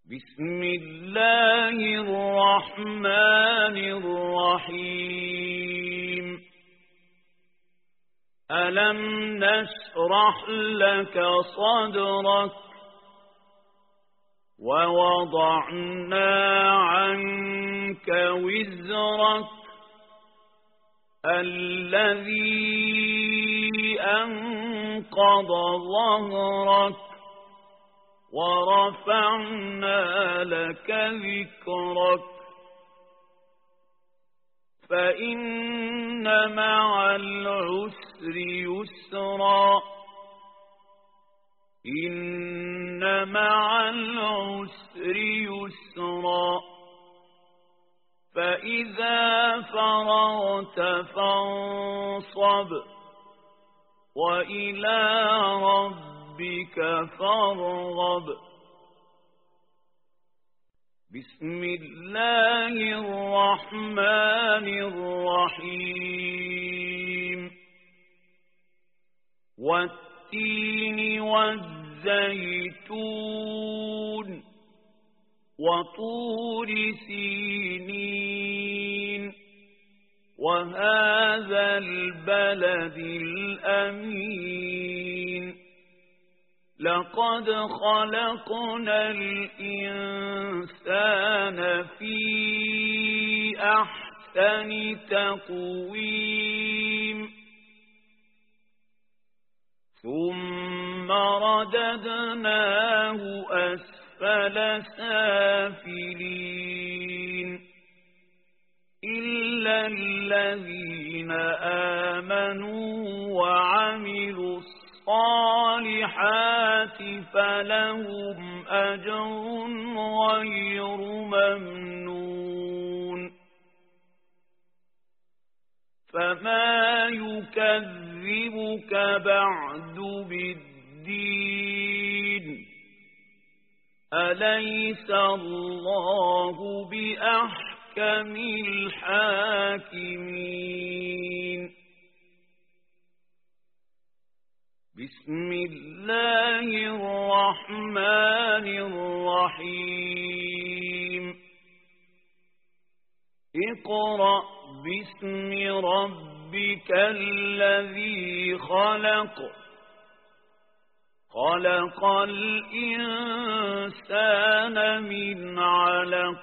بسم الله الرحمن الرحيم ألم نشرح لك صدرك ووضعنا عنك وزرك الذي أنقض ظهرك ورفعنا لك ذكرك فإن مع العسر يسرا إن مع العسر يسرا فإذا فرغت فانصب وإلى ربك فارغب بسم الله الرحمن الرحيم والتين والزيتون وطور سينين وهذا البلد الأمين لقد خلقنا الإنسان في أحسن تقويم ثم رددناه أسفل سافلين إلا الذين آمنوا وعملوا الصالحات فلهم أجر غير ممنون فما يكذبك بعد بالدين أليس الله بأحكم الحاكمين بسم الله الرحمن الرحيم اقرأ باسم ربك الذي خلق خلق الإنسان من علق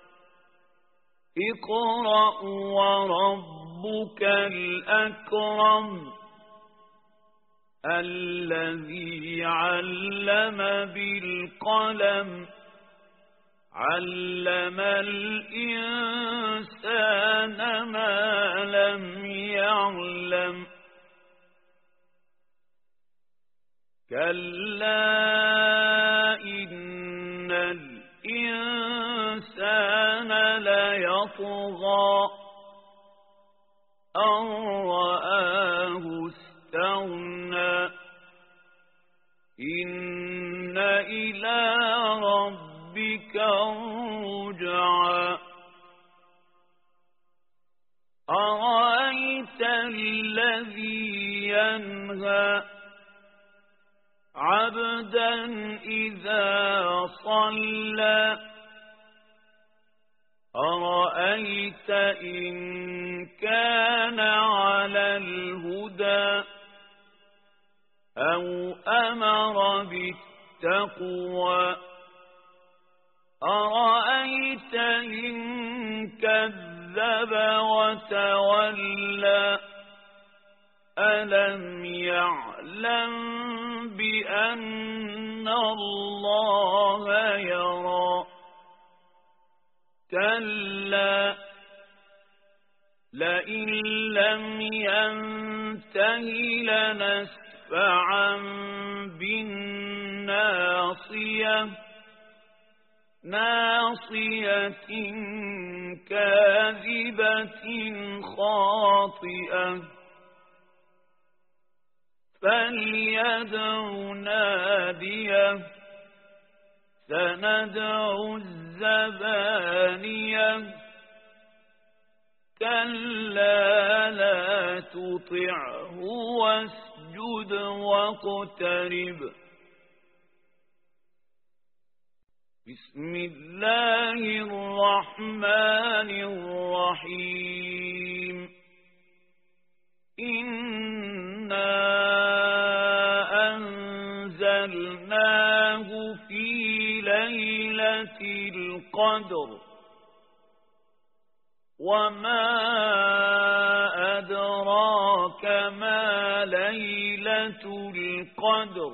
اقرأ وربك الأكرم الذي علم بالقلم علم الإنسان ما لم يعلم كلا إن الإنسان ليطغى أن رآه استغنى إن إلى ربك الرجعى أرأيت الذي ينهى عبدا إذا صلى أرأيت إن كان على الهدى أو أمر بالتقوى أرأيت إن كذب وتولى ألم يعلم بأن الله يرى كلا لئن لم ينته لنسفعا بالناصية ناصية كاذبة خاطئة فليدع ناديه سندع الزبانية كلا لا تطعه واسجد واقترب بسم الله الرحمن الرحيم إنا أنزلناه في ليلة القدر وما أدراك ما ليلة القدر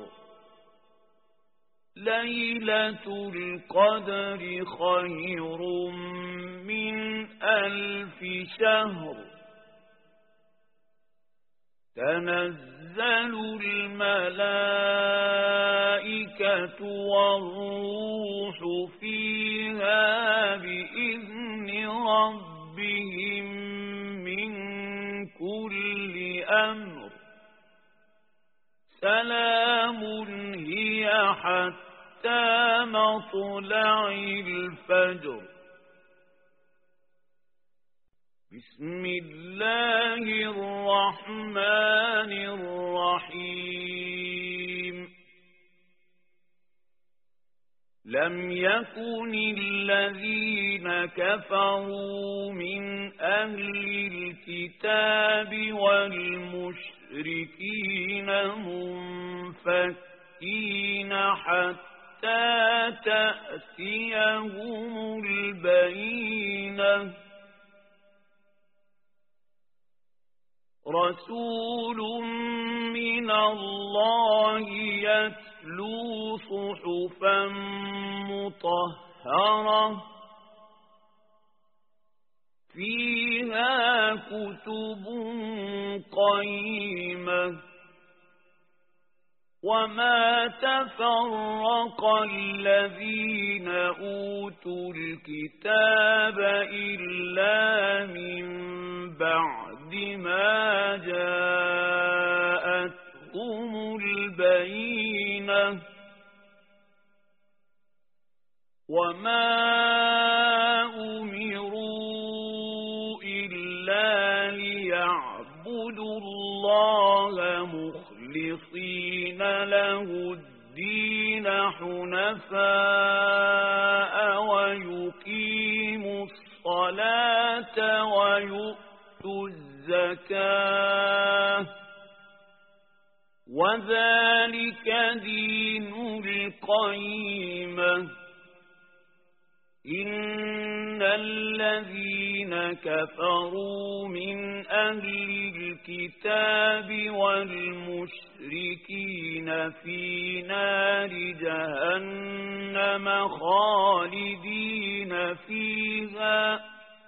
ليلة القدر خير من 1000 شهر تنزل الملائكة والروح فيها بإذن ربهم من كل أمر سلام هي حتى مطلع الفجر بسم الله الرحمن الرحيم لم يكن الذين كفروا من أهل الكتاب والمشركين منفكين حتى تأتيهم البينة رسول من الله يتلو صحفا مطهرة فيها كتب قيمة وما تفرق الذين أوتوا الكتاب إلا من بعد ما جاءتهم البينة وما أمروا إلا ليعبدوا الله مخلصين له الدين حنفاء ويقيموا الصلاة ويؤتوا الزكاة وذلك دين القيمة إن الذين كفروا من أهل الكتاب والمشركين في نار جهنم خالدين فيها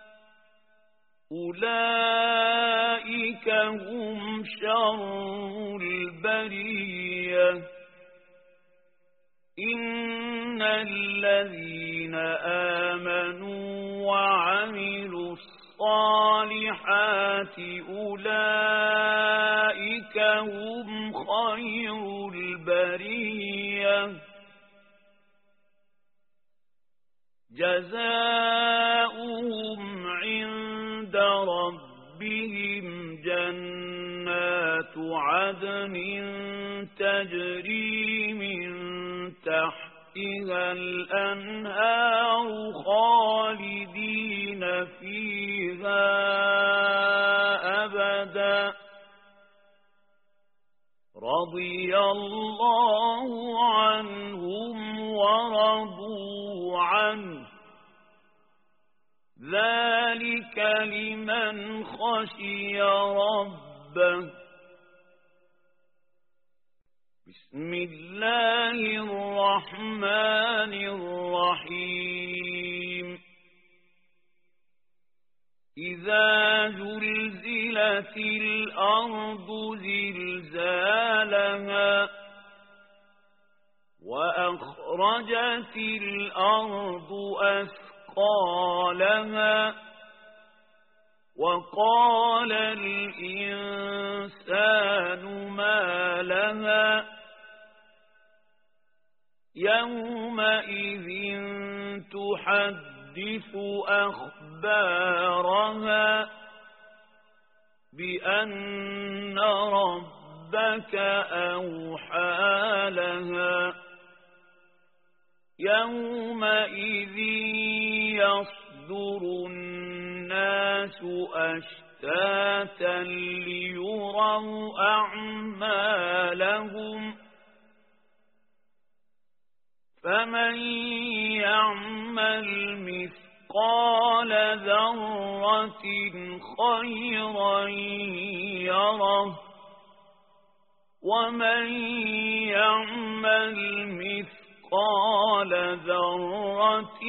أولئك هم شر البرية إن الذين آمنوا وعملوا الصالحات أولئك هم خير البرية جزاؤهم عند ربهم جنات عدن تجري من تحتها الأنهار خالدين فيها أبدا رضي الله عنهم ورضوا عنه ذلك لمن خشي ربه بسم الله الرحمن الرحيم إذا زلزلت الأرض زلزالها وأخرجت الأرض أثقالها وقال الإنسان ما لها يومئذ تحدث أخبارها بأن ربك أوحى لها يومئذ يصدر الناس أشتاتا ليروا أعمالهم فمن يعمل مثقال ذرة خيرا يره ومن يعمل مثقال ذرة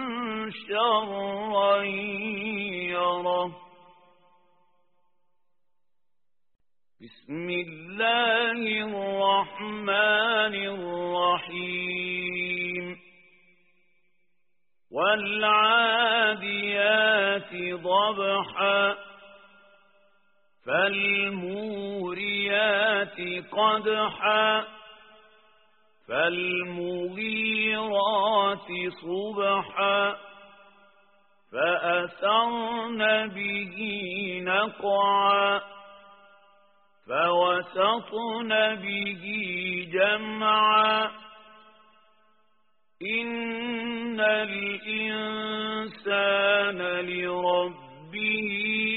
شرا يره. بسم الله الرحمن الرحيم. والعاديات ضبحا فالموريات قدحا فالمغيرات صبحا فأثرن به نقعا فوسطن به جمعا إن الإنسان لربه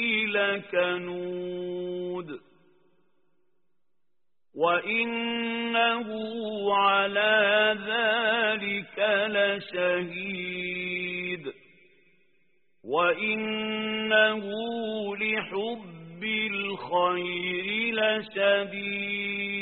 لكنود وإنه على ذلك لشهيد وإنه لحب الخير لشديد